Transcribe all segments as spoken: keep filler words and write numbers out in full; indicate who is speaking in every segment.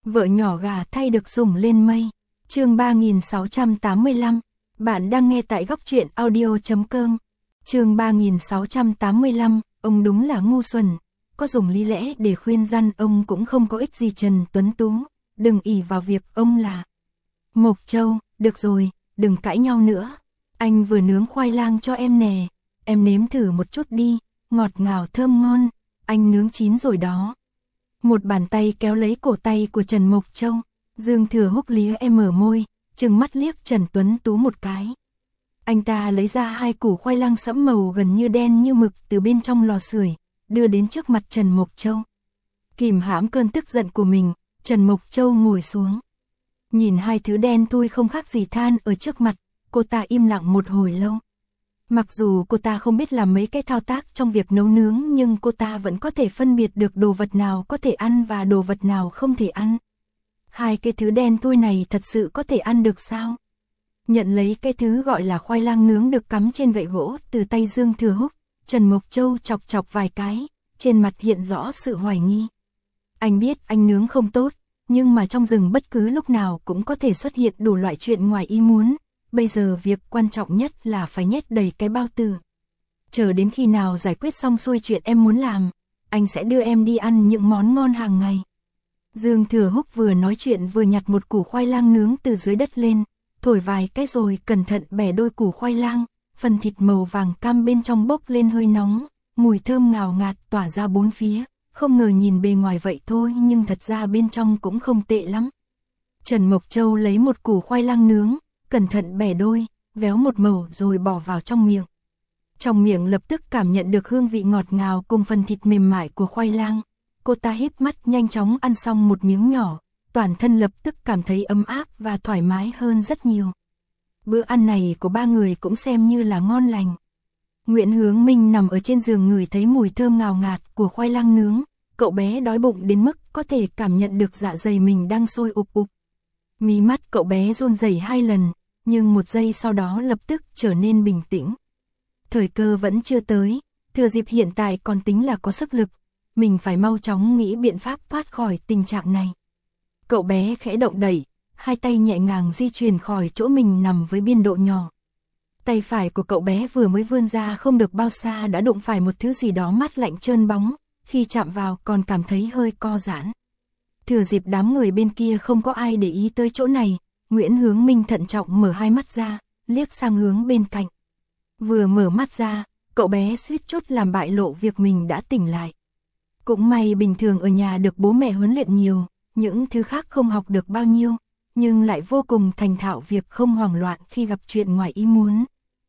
Speaker 1: Vợ nhỏ gà thay được sủng lên mây. Chương ba nghìn sáu trăm tám mươi lăm. Bạn đang nghe tại góc truyện audio chấm com. Chương ba nghìn sáu trăm tám mươi lăm. Ông đúng là ngu xuẩn. Có dùng lý lẽ để khuyên răn ông cũng không có ích gì. Trần Tuấn Tú, đừng ỷ vào việc ông là Mộc Châu. Được rồi, đừng cãi nhau nữa. Anh vừa nướng khoai lang cho em nè. Em nếm thử một chút đi, ngọt ngào thơm ngon. Anh nướng chín rồi đó. Một bàn tay kéo lấy cổ tay của Trần Mộc Châu. Dương Thừa Húc lía em mở môi, trừng mắt liếc Trần Tuấn Tú một cái. Anh ta lấy ra hai củ khoai lang sẫm màu gần như đen như mực từ bên trong lò sưởi, đưa đến trước mặt Trần Mộc Châu. Kìm hãm cơn tức giận của mình, Trần Mộc Châu ngồi xuống. Nhìn hai thứ đen thui không khác gì than ở trước mặt, cô ta im lặng một hồi lâu. Mặc dù cô ta không biết làm mấy cái thao tác trong việc nấu nướng, nhưng cô ta vẫn có thể phân biệt được đồ vật nào có thể ăn và đồ vật nào không thể ăn. Hai cái thứ đen thui này thật sự có thể ăn được sao? Nhận lấy cái thứ gọi là khoai lang nướng được cắm trên gậy gỗ từ tay Dương Thừa Húc, Trần Mộc Châu chọc chọc vài cái, trên mặt hiện rõ sự hoài nghi. Anh biết anh nướng không tốt, nhưng mà trong rừng bất cứ lúc nào cũng có thể xuất hiện đủ loại chuyện ngoài ý muốn. Bây giờ việc quan trọng nhất là phải nhét đầy cái bao tử. Chờ đến khi nào giải quyết xong xuôi chuyện em muốn làm, anh sẽ đưa em đi ăn những món ngon hàng ngày. Dương Thừa Húc vừa nói chuyện vừa nhặt một củ khoai lang nướng từ dưới đất lên, thổi vài cái rồi cẩn thận bẻ đôi củ khoai lang, phần thịt màu vàng cam bên trong bốc lên hơi nóng, mùi thơm ngào ngạt tỏa ra bốn phía, không ngờ nhìn bề ngoài vậy thôi nhưng thật ra bên trong cũng không tệ lắm. Trần Mộc Châu lấy một củ khoai lang nướng, cẩn thận bẻ đôi, véo một mẩu rồi bỏ vào trong miệng. Trong miệng lập tức cảm nhận được hương vị ngọt ngào cùng phần thịt mềm mại của khoai lang. Cô ta híp mắt nhanh chóng ăn xong một miếng nhỏ, toàn thân lập tức cảm thấy ấm áp và thoải mái hơn rất nhiều. Bữa ăn này của ba người cũng xem như là ngon lành. Nguyễn Hướng Minh nằm ở trên giường ngửi thấy mùi thơm ngào ngạt của khoai lang nướng, cậu bé đói bụng đến mức có thể cảm nhận được dạ dày mình đang sôi ục ục. Mí mắt cậu bé run rẩy hai lần, nhưng một giây sau đó lập tức trở nên bình tĩnh. Thời cơ vẫn chưa tới, thừa dịp hiện tại còn tính là có sức lực, mình phải mau chóng nghĩ biện pháp thoát khỏi tình trạng này. Cậu bé khẽ động đẩy, hai tay nhẹ nhàng di chuyển khỏi chỗ mình nằm với biên độ nhỏ. Tay phải của cậu bé vừa mới vươn ra không được bao xa đã đụng phải một thứ gì đó mát lạnh trơn bóng, khi chạm vào còn cảm thấy hơi co giãn. Thừa dịp đám người bên kia không có ai để ý tới chỗ này, Nguyễn Hướng Minh thận trọng mở hai mắt ra, liếc sang hướng bên cạnh. Vừa mở mắt ra, cậu bé suýt chút làm bại lộ việc mình đã tỉnh lại. Cũng may bình thường ở nhà được bố mẹ huấn luyện nhiều, những thứ khác không học được bao nhiêu, nhưng lại vô cùng thành thạo việc không hoảng loạn khi gặp chuyện ngoài ý muốn.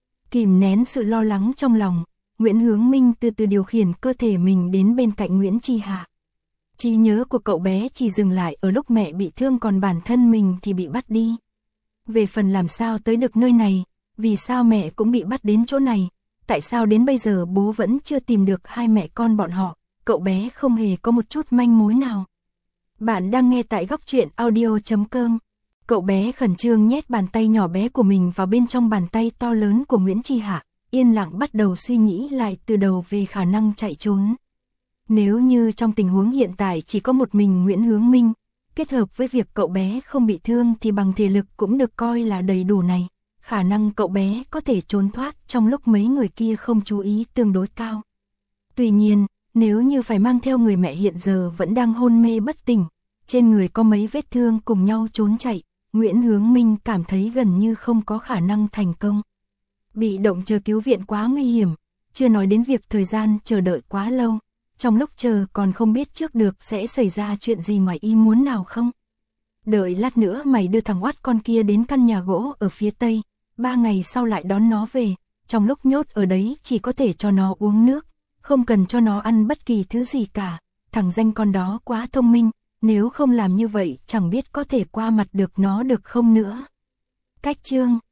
Speaker 1: Kìm nén sự lo lắng trong lòng, Nguyễn Hướng Minh từ từ điều khiển cơ thể mình đến bên cạnh Nguyễn Chi Hạ. Trí nhớ của cậu bé chỉ dừng lại ở lúc mẹ bị thương, còn bản thân mình thì bị bắt đi. Về phần làm sao tới được nơi này, vì sao mẹ cũng bị bắt đến chỗ này, tại sao đến bây giờ bố vẫn chưa tìm được hai mẹ con bọn họ, cậu bé không hề có một chút manh mối nào. Bạn đang nghe tại góc truyện audio chấm com. Cậu bé khẩn trương nhét bàn tay nhỏ bé của mình vào bên trong bàn tay to lớn của Nguyễn Chi Hạ, yên lặng bắt đầu suy nghĩ lại từ đầu về khả năng chạy trốn. Nếu như trong tình huống hiện tại chỉ có một mình Nguyễn Hướng Minh, kết hợp với việc cậu bé không bị thương thì bằng thể lực cũng được coi là đầy đủ này, khả năng cậu bé có thể trốn thoát trong lúc mấy người kia không chú ý tương đối cao. Tuy nhiên, nếu như phải mang theo người mẹ hiện giờ vẫn đang hôn mê bất tỉnh, trên người có mấy vết thương cùng nhau trốn chạy, Nguyễn Hướng Minh cảm thấy gần như không có khả năng thành công. Bị động chờ cứu viện quá nguy hiểm, chưa nói đến việc thời gian chờ đợi quá lâu. Trong lúc chờ còn không biết trước được sẽ xảy ra chuyện gì ngoài ý muốn nào không. Đợi lát nữa mày đưa thằng oát con kia đến căn nhà gỗ ở phía tây, ba ngày sau lại đón nó về, trong lúc nhốt ở đấy chỉ có thể cho nó uống nước, không cần cho nó ăn bất kỳ thứ gì cả, thằng danh con đó quá thông minh, nếu không làm như vậy chẳng biết có thể qua mặt được nó được không nữa. Cách chương